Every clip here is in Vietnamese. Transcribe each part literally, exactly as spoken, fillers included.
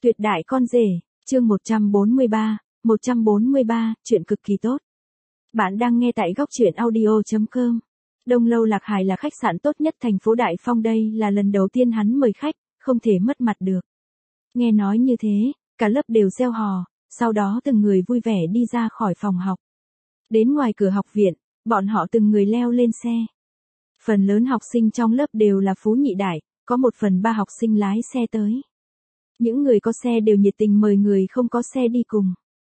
Tuyệt đại con rể, chương một trăm bốn mươi ba, một trăm bốn mươi ba, chuyện cực kỳ tốt. Bạn đang nghe tại góc truyện audio chấm com. Đông Lâu Lạc Hải là khách sạn tốt nhất thành phố Đại Phong, đây là lần đầu tiên hắn mời khách, không thể mất mặt được. Nghe nói như thế, cả lớp đều reo hò, sau đó từng người vui vẻ đi ra khỏi phòng học. Đến ngoài cửa học viện, bọn họ từng người leo lên xe. Phần lớn học sinh trong lớp đều là phú nhị đại, có một phần ba học sinh lái xe tới. Những người có xe đều nhiệt tình mời người không có xe đi cùng.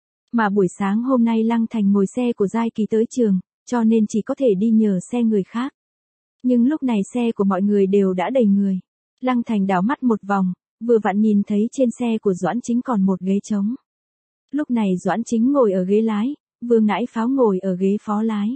Mà buổi sáng hôm nay Lăng Thành ngồi xe của Giai Kỳ tới trường, cho nên chỉ có thể đi nhờ xe người khác. Nhưng lúc này xe của mọi người đều đã đầy người. Lăng Thành đảo mắt một vòng, vừa vặn nhìn thấy trên xe của Doãn Chính còn một ghế trống. Lúc này Doãn Chính ngồi ở ghế lái, Vương Ngãi Pháo ngồi ở ghế phó lái.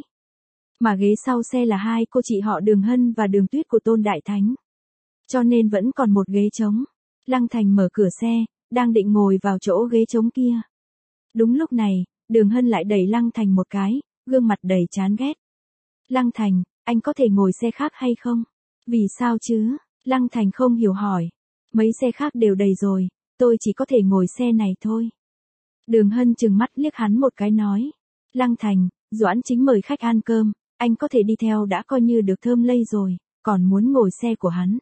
Mà ghế sau xe là hai cô chị họ Đường Hân và Đường Tuyết của Tôn Đại Thánh. Cho nên vẫn còn một ghế trống. Lăng Thành mở cửa xe, đang định ngồi vào chỗ ghế trống kia. Đúng lúc này, Đường Hân lại đẩy Lăng Thành một cái, gương mặt đầy chán ghét. Lăng Thành, anh có thể ngồi xe khác hay không? Vì sao chứ? Lăng Thành không hiểu hỏi. Mấy xe khác đều đầy rồi, tôi chỉ có thể ngồi xe này thôi. Đường Hân trừng mắt liếc hắn một cái nói. Lăng Thành, Doãn Chính mời khách ăn cơm, anh có thể đi theo đã coi như được thơm lây rồi, còn muốn ngồi xe của hắn.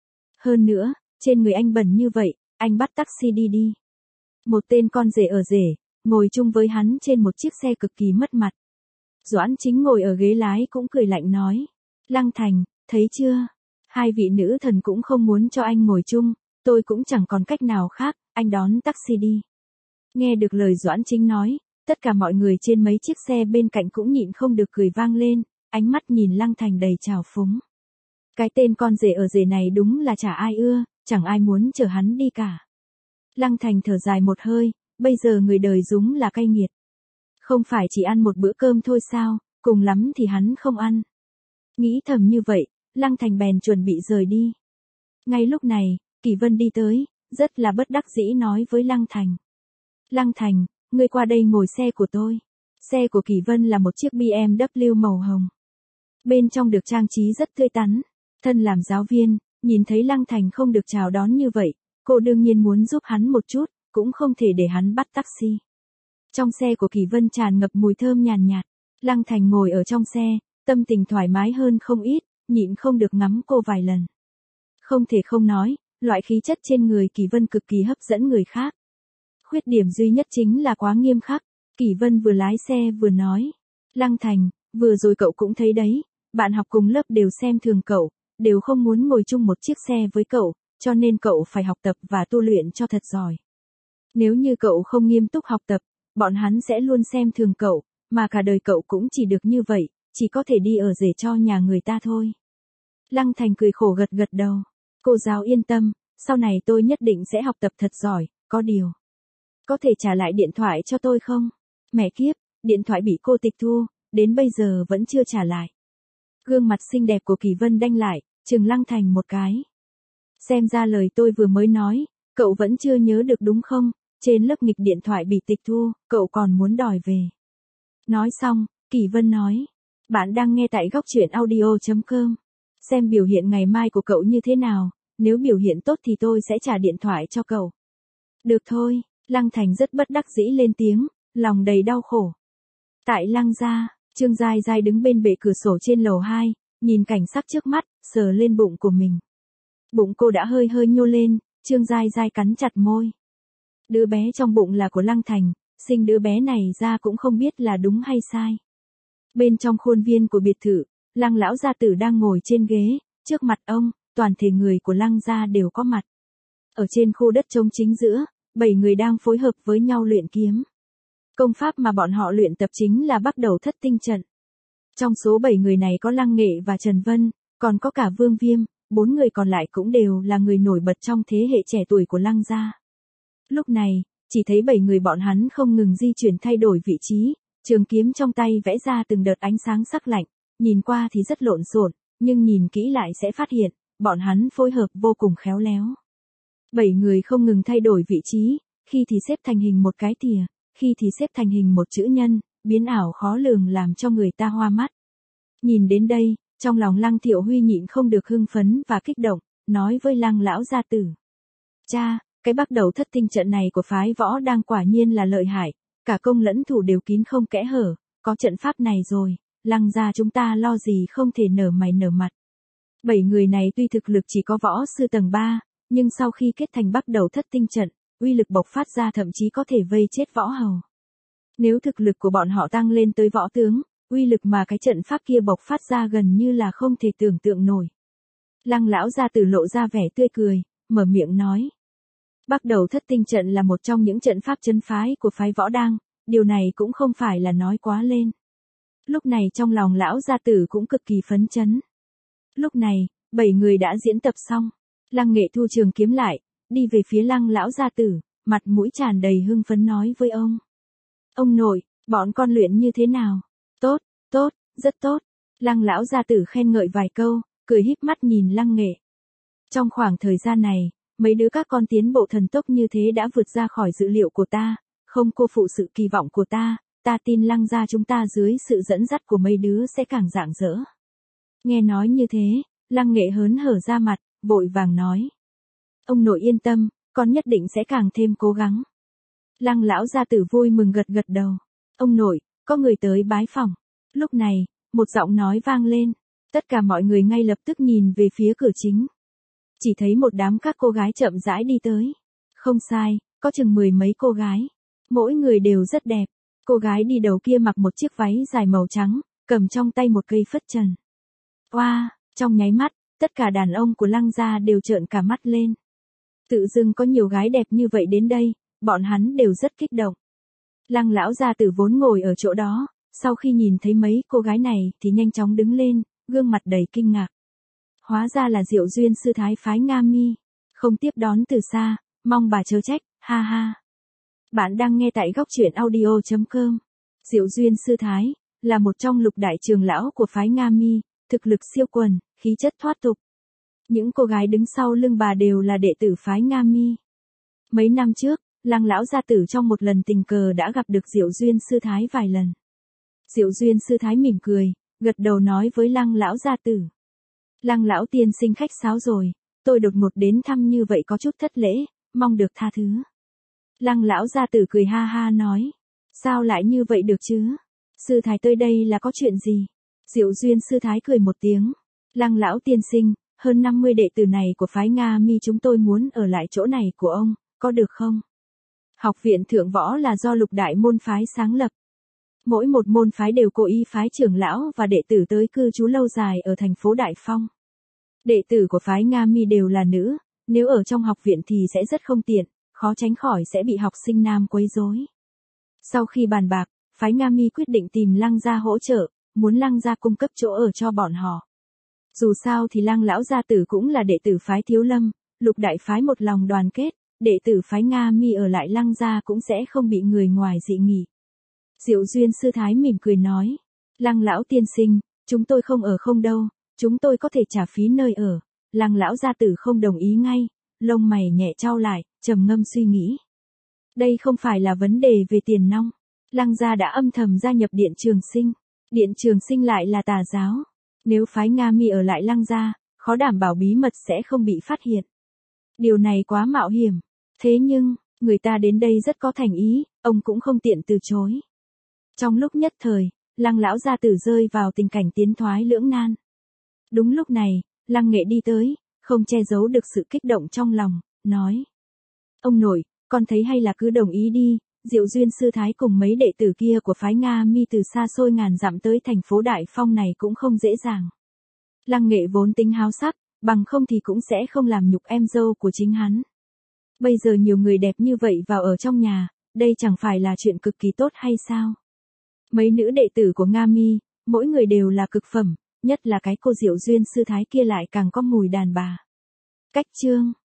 Hơn nữa, trên người anh bẩn như vậy, anh bắt taxi đi đi. Một tên con rể ở rể, ngồi chung với hắn trên một chiếc xe cực kỳ mất mặt. Doãn Chính ngồi ở ghế lái cũng cười lạnh nói. Lăng Thành, thấy chưa? Hai vị nữ thần cũng không muốn cho anh ngồi chung, tôi cũng chẳng còn cách nào khác, anh đón taxi đi. Nghe được lời Doãn Chính nói, tất cả mọi người trên mấy chiếc xe bên cạnh cũng nhịn không được cười vang lên, ánh mắt nhìn Lăng Thành đầy trào phúng. Cái tên con rể ở rể này đúng là chả ai ưa, chẳng ai muốn chở hắn đi cả. Lăng Thành thở dài một hơi, bây giờ người đời đúng là cay nghiệt. Không phải chỉ ăn một bữa cơm thôi sao, cùng lắm thì hắn không ăn. Nghĩ thầm như vậy, Lăng Thành bèn chuẩn bị rời đi. Ngay lúc này, Kỳ Vân đi tới, rất là bất đắc dĩ nói với Lăng Thành. Lăng Thành, ngươi qua đây ngồi xe của tôi. Xe của Kỳ Vân là một chiếc bê em vê màu hồng. Bên trong được trang trí rất tươi tắn. Thân làm giáo viên, nhìn thấy Lăng Thành không được chào đón như vậy, cô đương nhiên muốn giúp hắn một chút, cũng không thể để hắn bắt taxi. Trong xe của Kỳ Vân tràn ngập mùi thơm nhàn nhạt, Lăng Thành ngồi ở trong xe, tâm tình thoải mái hơn không ít, nhịn không được ngắm cô vài lần. Không thể không nói, loại khí chất trên người Kỳ Vân cực kỳ hấp dẫn người khác. Khuyết điểm duy nhất chính là quá nghiêm khắc. Kỳ Vân vừa lái xe vừa nói. Lăng Thành, vừa rồi cậu cũng thấy đấy, bạn học cùng lớp đều xem thường cậu, đều không muốn ngồi chung một chiếc xe với cậu, cho nên cậu phải học tập và tu luyện cho thật giỏi. Nếu như cậu không nghiêm túc học tập, bọn hắn sẽ luôn xem thường cậu, mà cả đời cậu cũng chỉ được như vậy, chỉ có thể đi ở rể cho nhà người ta thôi. Lăng Thành cười khổ gật gật đầu. Cô giáo yên tâm, sau này tôi nhất định sẽ học tập thật giỏi, có điều. Có thể trả lại điện thoại cho tôi không? Mẹ kiếp, điện thoại bị cô tịch thu, đến bây giờ vẫn chưa trả lại. Gương mặt xinh đẹp của Kỳ Vân đanh lại, trừng Lăng Thành một cái. Xem ra lời tôi vừa mới nói, cậu vẫn chưa nhớ được đúng không? Trên lớp nghịch điện thoại bị tịch thu, cậu còn muốn đòi về. Nói xong, Kỳ Vân nói. Bạn đang nghe tại góc truyện audio chấm com. Xem biểu hiện ngày mai của cậu như thế nào, nếu biểu hiện tốt thì tôi sẽ trả điện thoại cho cậu. Được thôi, Lăng Thành rất bất đắc dĩ lên tiếng, lòng đầy đau khổ. Tại Lăng gia, Trương Giai Giai đứng bên bệ cửa sổ trên lầu hai, nhìn cảnh sắc trước mắt, sờ lên bụng của mình. Bụng cô đã hơi hơi nhô lên, Trương Giai Giai cắn chặt môi. Đứa bé trong bụng là của Lăng Thành, sinh đứa bé này ra cũng không biết là đúng hay sai. Bên trong khuôn viên của biệt thự, Lăng lão gia tử đang ngồi trên ghế, trước mặt ông, toàn thể người của Lăng gia đều có mặt. Ở trên khu đất trống chính giữa, bảy người đang phối hợp với nhau luyện kiếm. Công pháp mà bọn họ luyện tập chính là Bắc Đầu Thất Tinh Trận. Trong số bảy người này có Lăng Nghệ và Trần Vân, còn có cả Vương Viêm, bốn người còn lại cũng đều là người nổi bật trong thế hệ trẻ tuổi của Lăng gia. Lúc này, chỉ thấy bảy người bọn hắn không ngừng di chuyển thay đổi vị trí, trường kiếm trong tay vẽ ra từng đợt ánh sáng sắc lạnh, nhìn qua thì rất lộn xộn, nhưng nhìn kỹ lại sẽ phát hiện, bọn hắn phối hợp vô cùng khéo léo. Bảy người không ngừng thay đổi vị trí, khi thì xếp thành hình một cái thìa, khi thì xếp thành hình một chữ nhân, biến ảo khó lường làm cho người ta hoa mắt. Nhìn đến đây, trong lòng Lăng Thiệu Huy nhịn không được hưng phấn và kích động, nói với Lăng lão gia tử. Cha, cái bắt đầu thất tinh trận này của phái võ đang quả nhiên là lợi hại, cả công lẫn thủ đều kín không kẽ hở, có trận pháp này rồi, Lăng gia chúng ta lo gì không thể nở mày nở mặt. Bảy người này tuy thực lực chỉ có võ sư tầng ba, nhưng sau khi kết thành bắt đầu thất tinh trận, uy lực bộc phát ra thậm chí có thể vây chết võ hầu. Nếu thực lực của bọn họ tăng lên tới võ tướng, uy lực mà cái trận pháp kia bộc phát ra gần như là không thể tưởng tượng nổi. Lăng lão gia tử lộ ra vẻ tươi cười, mở miệng nói. Bắt đầu thất tinh trận là một trong những trận pháp chân phái của phái võ đang, điều này cũng không phải là nói quá lên. Lúc này trong lòng lão gia tử cũng cực kỳ phấn chấn. Lúc này, bảy người đã diễn tập xong, Lăng Nghệ thu trường kiếm lại, đi về phía Lăng lão gia tử, mặt mũi tràn đầy hưng phấn nói với ông. Ông nội, bọn con luyện như thế nào? Tốt, tốt, rất tốt. Lăng lão gia tử khen ngợi vài câu, cười híp mắt nhìn Lăng Nghệ. Trong khoảng thời gian này, mấy đứa các con tiến bộ thần tốc như thế đã vượt ra khỏi dữ liệu của ta, không cô phụ sự kỳ vọng của ta, ta tin Lăng gia chúng ta dưới sự dẫn dắt của mấy đứa sẽ càng rạng rỡ. Nghe nói như thế, Lăng Nghệ hớn hở ra mặt, vội vàng nói. Ông nội yên tâm, con nhất định sẽ càng thêm cố gắng. Lăng lão gia tử vui mừng gật gật đầu. Ông nội, có người tới bái phỏng. Lúc này, một giọng nói vang lên. Tất cả mọi người ngay lập tức nhìn về phía cửa chính. Chỉ thấy một đám các cô gái chậm rãi đi tới. Không sai, có chừng mười mấy cô gái. Mỗi người đều rất đẹp. Cô gái đi đầu kia mặc một chiếc váy dài màu trắng, cầm trong tay một cây phất trần. Oa, wow, trong nháy mắt, tất cả đàn ông của Lăng gia đều trợn cả mắt lên. Tự dưng có nhiều gái đẹp như vậy đến đây, bọn hắn đều rất kích động. Lăng lão gia tử vốn ngồi ở chỗ đó, sau khi nhìn thấy mấy cô gái này thì nhanh chóng đứng lên, gương mặt đầy kinh ngạc. Hóa ra là Diệu Duyên sư thái phái Nga Mi, không tiếp đón từ xa, mong bà chớ trách, ha ha. Bạn đang nghe tại góc truyện audio chấm com. Diệu Duyên sư thái là một trong lục đại trường lão của phái Nga Mi, thực lực siêu quần, khí chất thoát tục. Những cô gái đứng sau lưng bà đều là đệ tử phái Nga Mi. Mấy năm trước, Lăng lão gia tử trong một lần tình cờ đã gặp được Diệu Duyên sư thái vài lần. Diệu Duyên sư thái mỉm cười, gật đầu nói với Lăng lão gia tử. Lăng lão tiên sinh khách sáo rồi, tôi đột ngột đến thăm như vậy có chút thất lễ, mong được tha thứ. Lăng lão gia tử cười ha ha nói, sao lại như vậy được chứ? Sư thái tới đây là có chuyện gì? Diệu Duyên sư thái cười một tiếng. Lăng lão tiên sinh, hơn năm mươi đệ tử này của phái Nga Mi chúng tôi muốn ở lại chỗ này của ông, có được không? Học viện thượng võ là do lục đại môn phái sáng lập. Mỗi một môn phái đều cố ý phái trưởng lão và đệ tử tới cư trú lâu dài ở thành phố Đại Phong. Đệ tử của phái Nga Mi đều là nữ, nếu ở trong học viện thì sẽ rất không tiện, khó tránh khỏi sẽ bị học sinh nam quấy rối. Sau khi bàn bạc, phái Nga Mi quyết định tìm Lăng gia hỗ trợ, muốn Lăng gia cung cấp chỗ ở cho bọn họ. Dù sao thì Lăng lão gia tử cũng là đệ tử phái Thiếu Lâm, lục đại phái một lòng đoàn kết, đệ tử phái Nga Mi ở lại Lăng gia cũng sẽ không bị người ngoài dị nghị. Diệu Duyên sư thái mỉm cười nói, Lăng lão tiên sinh, chúng tôi không ở không đâu, chúng tôi có thể trả phí nơi ở. Lăng lão gia tử không đồng ý ngay, lông mày nhẹ chau lại, trầm ngâm suy nghĩ. Đây không phải là vấn đề về tiền nong. Lăng gia đã âm thầm gia nhập Điện Trường Sinh. Điện Trường Sinh lại là tà giáo. Nếu phái Nga Mi ở lại Lăng gia, khó đảm bảo bí mật sẽ không bị phát hiện. Điều này quá mạo hiểm. Thế nhưng, người ta đến đây rất có thành ý, ông cũng không tiện từ chối. Trong lúc nhất thời, Lăng lão gia tử rơi vào tình cảnh tiến thoái lưỡng nan. Đúng lúc này, Lăng Nghệ đi tới, không che giấu được sự kích động trong lòng, nói. Ông nội, con thấy hay là cứ đồng ý đi, Diệu Duyên sư thái cùng mấy đệ tử kia của phái Nga Mi từ xa xôi ngàn dặm tới thành phố Đại Phong này cũng không dễ dàng. Lăng Nghệ vốn tính háo sắc, bằng không thì cũng sẽ không làm nhục em dâu của chính hắn. Bây giờ nhiều người đẹp như vậy vào ở trong nhà, đây chẳng phải là chuyện cực kỳ tốt hay sao? Mấy nữ đệ tử của Nga Mi, mỗi người đều là cực phẩm, nhất là cái cô Diệu Duyên sư thái kia lại càng có mùi đàn bà. Cách chương